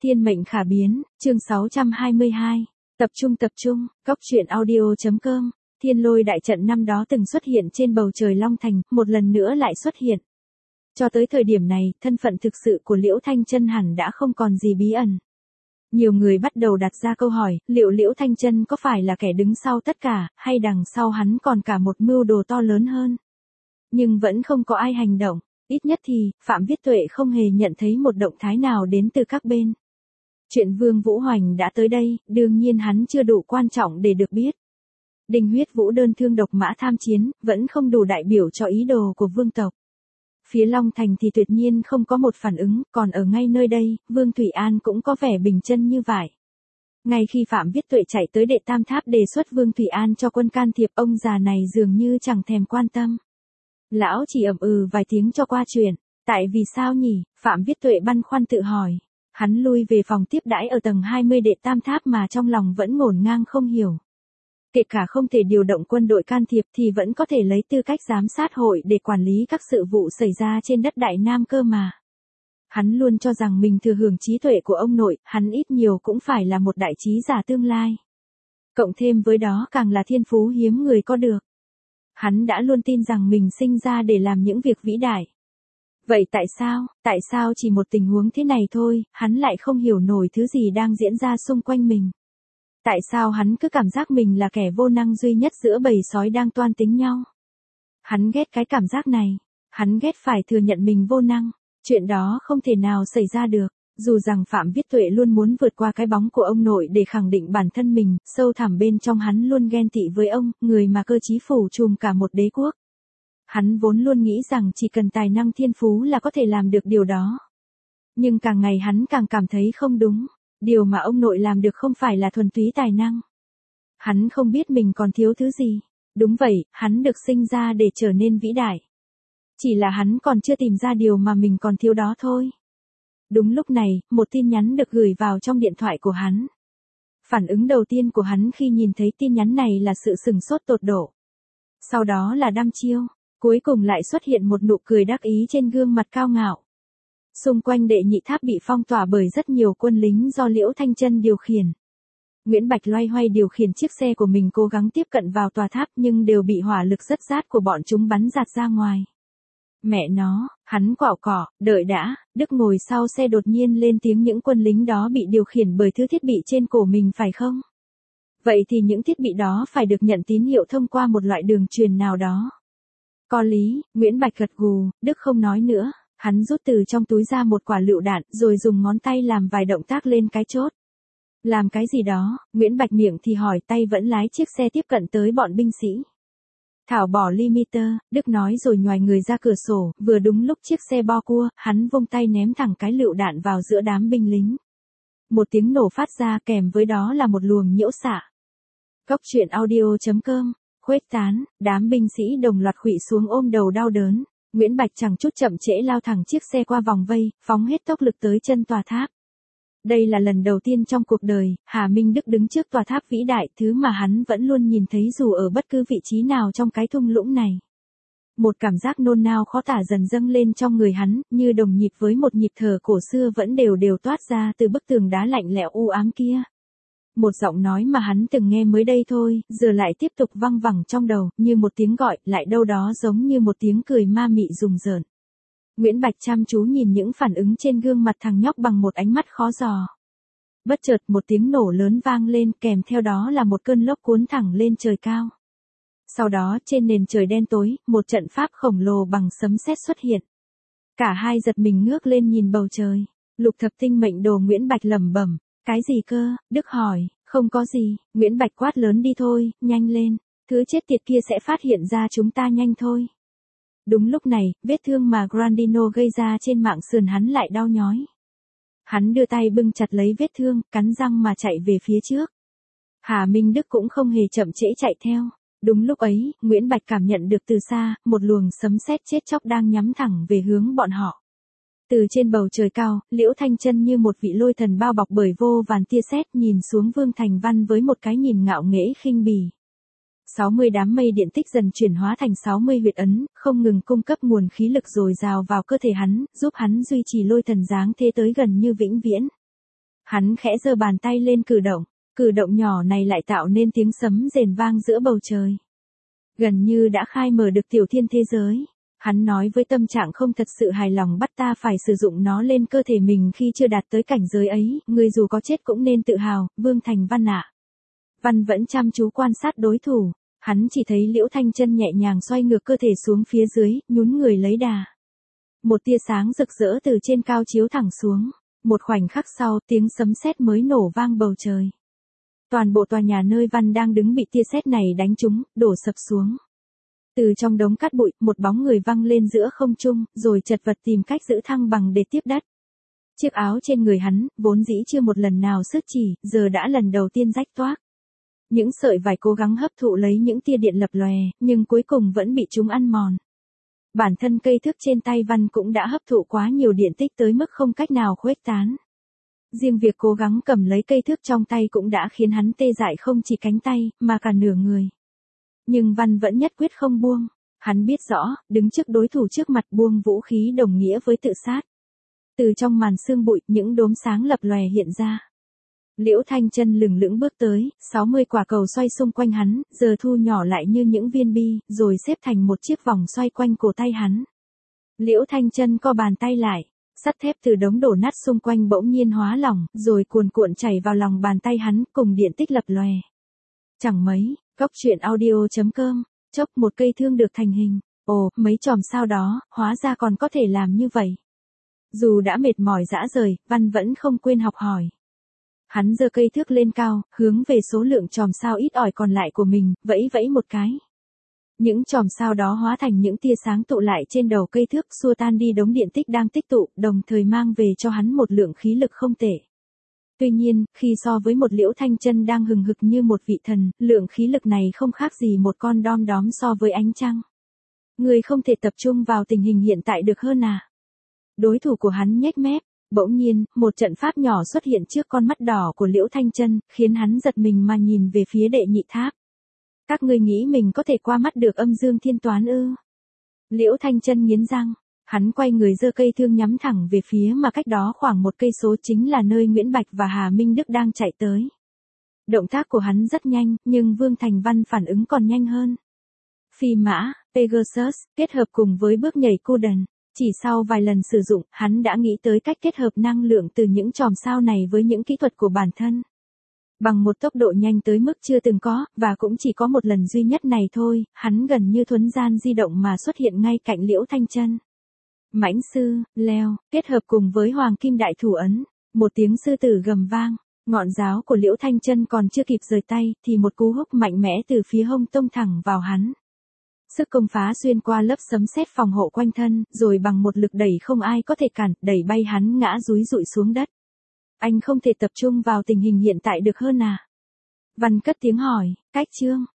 Thiên mệnh khả biến, chương 622. Tập trung, góc truyện audio.com. Thiên lôi đại trận năm đó từng xuất hiện trên bầu trời Long Thành, một lần nữa lại xuất hiện. Cho tới thời điểm này, thân phận thực sự của Liễu Thanh Chân hẳn đã không còn gì bí ẩn. Nhiều người bắt đầu đặt ra câu hỏi, liệu Liễu Thanh Chân có phải là kẻ đứng sau tất cả, hay đằng sau hắn còn cả một mưu đồ to lớn hơn? Nhưng vẫn không có ai hành động, ít nhất thì, Phạm Viết Tuệ không hề nhận thấy một động thái nào đến từ các bên. Chuyện Vương Vũ Hoành đã tới đây, đương nhiên hắn chưa đủ quan trọng để được biết. Đinh Huyết Vũ đơn thương độc mã tham chiến, vẫn không đủ đại biểu cho ý đồ của vương tộc. Phía Long Thành thì tuyệt nhiên không có một phản ứng, còn ở ngay nơi đây, Vương Thủy An cũng có vẻ bình chân như vậy. Ngay khi Phạm Viết Tuệ chạy tới Đệ Tam Tháp đề xuất Vương Thủy An cho quân can thiệp, ông già này dường như chẳng thèm quan tâm. Lão chỉ ậm vài tiếng cho qua chuyện. Tại vì sao nhỉ? Phạm Viết Tuệ băn khoăn tự hỏi. Hắn lui về phòng tiếp đãi ở tầng 20 Đệ Tam Tháp mà trong lòng vẫn ngổn ngang không hiểu. Kể cả không thể điều động quân đội can thiệp thì vẫn có thể lấy tư cách giám sát hội để quản lý các sự vụ xảy ra trên đất Đại Nam cơ mà. Hắn luôn cho rằng mình thừa hưởng trí tuệ của ông nội, hắn ít nhiều cũng phải là một đại trí giả tương lai. Cộng thêm với đó càng là thiên phú hiếm người có được. Hắn đã luôn tin rằng mình sinh ra để làm những việc vĩ đại. Vậy tại sao chỉ một tình huống thế này thôi, hắn lại không hiểu nổi thứ gì đang diễn ra xung quanh mình? Tại sao hắn cứ cảm giác mình là kẻ vô năng duy nhất giữa bầy sói đang toan tính nhau? Hắn ghét cái cảm giác này, hắn ghét phải thừa nhận mình vô năng, chuyện đó không thể nào xảy ra được. Dù rằng Phạm Viết Tuệ luôn muốn vượt qua cái bóng của ông nội để khẳng định bản thân mình, sâu thẳm bên trong hắn luôn ghen tị với ông, người mà cơ chí phủ trùm cả một đế quốc. Hắn vốn luôn nghĩ rằng chỉ cần tài năng thiên phú là có thể làm được điều đó. Nhưng càng ngày hắn càng cảm thấy không đúng, điều mà ông nội làm được không phải là thuần túy tài năng. Hắn không biết mình còn thiếu thứ gì. Đúng vậy, hắn được sinh ra để trở nên vĩ đại. Chỉ là hắn còn chưa tìm ra điều mà mình còn thiếu đó thôi. Đúng lúc này, một tin nhắn được gửi vào trong điện thoại của hắn. Phản ứng đầu tiên của hắn khi nhìn thấy tin nhắn này là sự sửng sốt tột độ. Sau đó là đăm chiêu, cuối cùng lại xuất hiện một nụ cười đắc ý trên gương mặt cao ngạo. Xung quanh Đệ Nhị Tháp bị phong tỏa bởi rất nhiều quân lính do Liễu Thanh Chân điều khiển. Nguyễn Bạch loay hoay điều khiển chiếc xe của mình cố gắng tiếp cận vào tòa tháp nhưng đều bị hỏa lực rất rát của bọn chúng bắn giạt ra ngoài. Mẹ nó, hắn quạo cỏ, đợi đã, Đức ngồi sau xe đột nhiên lên tiếng những quân lính đó bị điều khiển bởi thứ thiết bị trên cổ mình phải không? Vậy thì những thiết bị đó phải được nhận tín hiệu thông qua một loại đường truyền nào đó. Có lý, Nguyễn Bạch gật gù, Đức không nói nữa, hắn rút từ trong túi ra một quả lựu đạn rồi dùng ngón tay làm vài động tác lên cái chốt. Làm cái gì đó, Nguyễn Bạch miệng thì hỏi tay vẫn lái chiếc xe tiếp cận tới bọn binh sĩ. Thảo bỏ limiter, Đức nói rồi nhoài người ra cửa sổ, vừa đúng lúc chiếc xe bo cua, hắn vung tay ném thẳng cái lựu đạn vào giữa đám binh lính. Một tiếng nổ phát ra kèm với đó là một luồng nhiễu xạ. Góc truyện audio.com, khuếch tán, đám binh sĩ đồng loạt khuỵu xuống ôm đầu đau đớn. Nguyễn Bạch chẳng chút chậm trễ lao thẳng chiếc xe qua vòng vây, phóng hết tốc lực tới chân tòa tháp. Đây là lần đầu tiên trong cuộc đời, Hà Minh Đức đứng trước tòa tháp vĩ đại, thứ mà hắn vẫn luôn nhìn thấy dù ở bất cứ vị trí nào trong cái thung lũng này. Một cảm giác nôn nao khó tả dần dâng lên trong người hắn, như đồng nhịp với một nhịp thở cổ xưa vẫn đều toát ra từ bức tường đá lạnh lẽo u ám kia. Một giọng nói mà hắn từng nghe mới đây thôi, giờ lại tiếp tục văng vẳng trong đầu, như một tiếng gọi, lại đâu đó giống như một tiếng cười ma mị rùng rợn. Nguyễn Bạch chăm chú nhìn những phản ứng trên gương mặt thằng nhóc bằng một ánh mắt khó dò. Bất chợt một tiếng nổ lớn vang lên, kèm theo đó là một cơn lốc cuốn thẳng lên trời cao. Sau đó trên nền trời đen tối, một trận pháp khổng lồ bằng sấm sét xuất hiện. Cả hai giật mình ngước lên nhìn bầu trời. Lục thập tinh mệnh đồ Nguyễn Bạch lẩm bẩm. Cái gì cơ? Đức hỏi. Không có gì, Nguyễn Bạch quát lớn đi thôi, nhanh lên. Thứ chết tiệt kia sẽ phát hiện ra chúng ta nhanh thôi. Đúng lúc này, vết thương mà Grandino gây ra trên mạng sườn hắn lại đau nhói. Hắn đưa tay bưng chặt lấy vết thương, cắn răng mà chạy về phía trước. Hà Minh Đức cũng không hề chậm trễ chạy theo. Đúng lúc ấy, Nguyễn Bạch cảm nhận được từ xa, một luồng sấm sét chết chóc đang nhắm thẳng về hướng bọn họ. Từ trên bầu trời cao, Liễu Thanh Chân như một vị lôi thần bao bọc bởi vô vàn tia sét nhìn xuống Vương Thành Văn với một cái nhìn ngạo nghễ khinh bỉ. 60 đám mây điện tích dần chuyển hóa thành 60 huyệt ấn, không ngừng cung cấp nguồn khí lực dồi dào vào cơ thể hắn, giúp hắn duy trì lôi thần dáng thế tới gần như vĩnh viễn. Hắn khẽ giơ bàn tay lên cử động nhỏ này lại tạo nên tiếng sấm rền vang giữa bầu trời. Gần như đã khai mở được tiểu thiên thế giới. Hắn nói với tâm trạng không thật sự hài lòng, bắt ta phải sử dụng nó lên cơ thể mình khi chưa đạt tới cảnh giới ấy, ngươi dù có chết cũng nên tự hào, Vương Thành Văn ạ. Văn vẫn chăm chú quan sát đối thủ, hắn chỉ thấy Liễu Thanh Chân nhẹ nhàng xoay ngược cơ thể xuống phía dưới, nhún người lấy đà. Một tia sáng rực rỡ từ trên cao chiếu thẳng xuống, một khoảnh khắc sau tiếng sấm sét mới nổ vang bầu trời. Toàn bộ tòa nhà nơi Văn đang đứng bị tia sét này đánh trúng, đổ sập xuống. Từ trong đống cát bụi, một bóng người văng lên giữa không trung, rồi chật vật tìm cách giữ thăng bằng để tiếp đất. Chiếc áo trên người hắn, vốn dĩ chưa một lần nào xước chỉ, giờ đã lần đầu tiên rách toác. Những sợi vải cố gắng hấp thụ lấy những tia điện lập lòe, nhưng cuối cùng vẫn bị chúng ăn mòn. Bản thân cây thước trên tay Văn cũng đã hấp thụ quá nhiều điện tích tới mức không cách nào khuếch tán. Riêng việc cố gắng cầm lấy cây thước trong tay cũng đã khiến hắn tê dại không chỉ cánh tay, mà cả nửa người. Nhưng Văn vẫn nhất quyết không buông. Hắn biết rõ, đứng trước đối thủ trước mặt buông vũ khí đồng nghĩa với tự sát. Từ trong màn sương bụi, những đốm sáng lập lòe hiện ra. Liễu Thanh Chân lừng lững bước tới, 60 quả cầu xoay xung quanh hắn, giờ thu nhỏ lại như những viên bi, rồi xếp thành một chiếc vòng xoay quanh cổ tay hắn. Liễu Thanh Chân co bàn tay lại, sắt thép từ đống đổ nát xung quanh bỗng nhiên hóa lỏng, rồi cuồn cuộn chảy vào lòng bàn tay hắn, cùng điện tích lập lòe. Chẳng mấy, Cóc truyện audio.com, chốc một cây thương được thành hình. Ồ, mấy chòm sao đó, hóa ra còn có thể làm như vậy. Dù đã mệt mỏi rã rời, Văn vẫn không quên học hỏi. Hắn giơ cây thước lên cao, hướng về số lượng chòm sao ít ỏi còn lại của mình, vẫy vẫy một cái. Những chòm sao đó hóa thành những tia sáng tụ lại trên đầu cây thước, xua tan đi đống điện tích đang tích tụ, đồng thời mang về cho hắn một lượng khí lực không tệ. Tuy nhiên, khi so với một Liễu Thanh Chân đang hừng hực như một vị thần, lượng khí lực này không khác gì một con đom đóm so với ánh trăng. Người không thể tập trung vào tình hình hiện tại được hơn à? Đối thủ của hắn nhếch mép, bỗng nhiên, một trận pháp nhỏ xuất hiện trước con mắt đỏ của Liễu Thanh Chân, khiến hắn giật mình mà nhìn về phía đệ nhị tháp. Các ngươi nghĩ mình có thể qua mắt được âm dương thiên toán ư? Liễu Thanh Chân nghiến răng. Hắn quay người giơ cây thương nhắm thẳng về phía mà cách đó khoảng một cây số chính là nơi Nguyễn Bạch và Hà Minh Đức đang chạy tới. Động tác của hắn rất nhanh, nhưng Vương Thành Văn phản ứng còn nhanh hơn. Phi mã, Pegasus, kết hợp cùng với bước nhảy Cuden. Chỉ sau vài lần sử dụng, hắn đã nghĩ tới cách kết hợp năng lượng từ những chòm sao này với những kỹ thuật của bản thân. Bằng một tốc độ nhanh tới mức chưa từng có, và cũng chỉ có một lần duy nhất này thôi, hắn gần như thuấn gian di động mà xuất hiện ngay cạnh Liễu Thanh Chân. Mãnh sư, leo, kết hợp cùng với hoàng kim đại thủ ấn, một tiếng sư tử gầm vang, ngọn giáo của Liễu Thanh Chân còn chưa kịp rời tay, thì một cú húc mạnh mẽ từ phía hông tông thẳng vào hắn. Sức công phá xuyên qua lớp sấm sét phòng hộ quanh thân, rồi bằng một lực đẩy không ai có thể cản, đẩy bay hắn ngã dúi rụi xuống đất. Anh không thể tập trung vào tình hình hiện tại được hơn à? Văn cất tiếng hỏi, cách chương.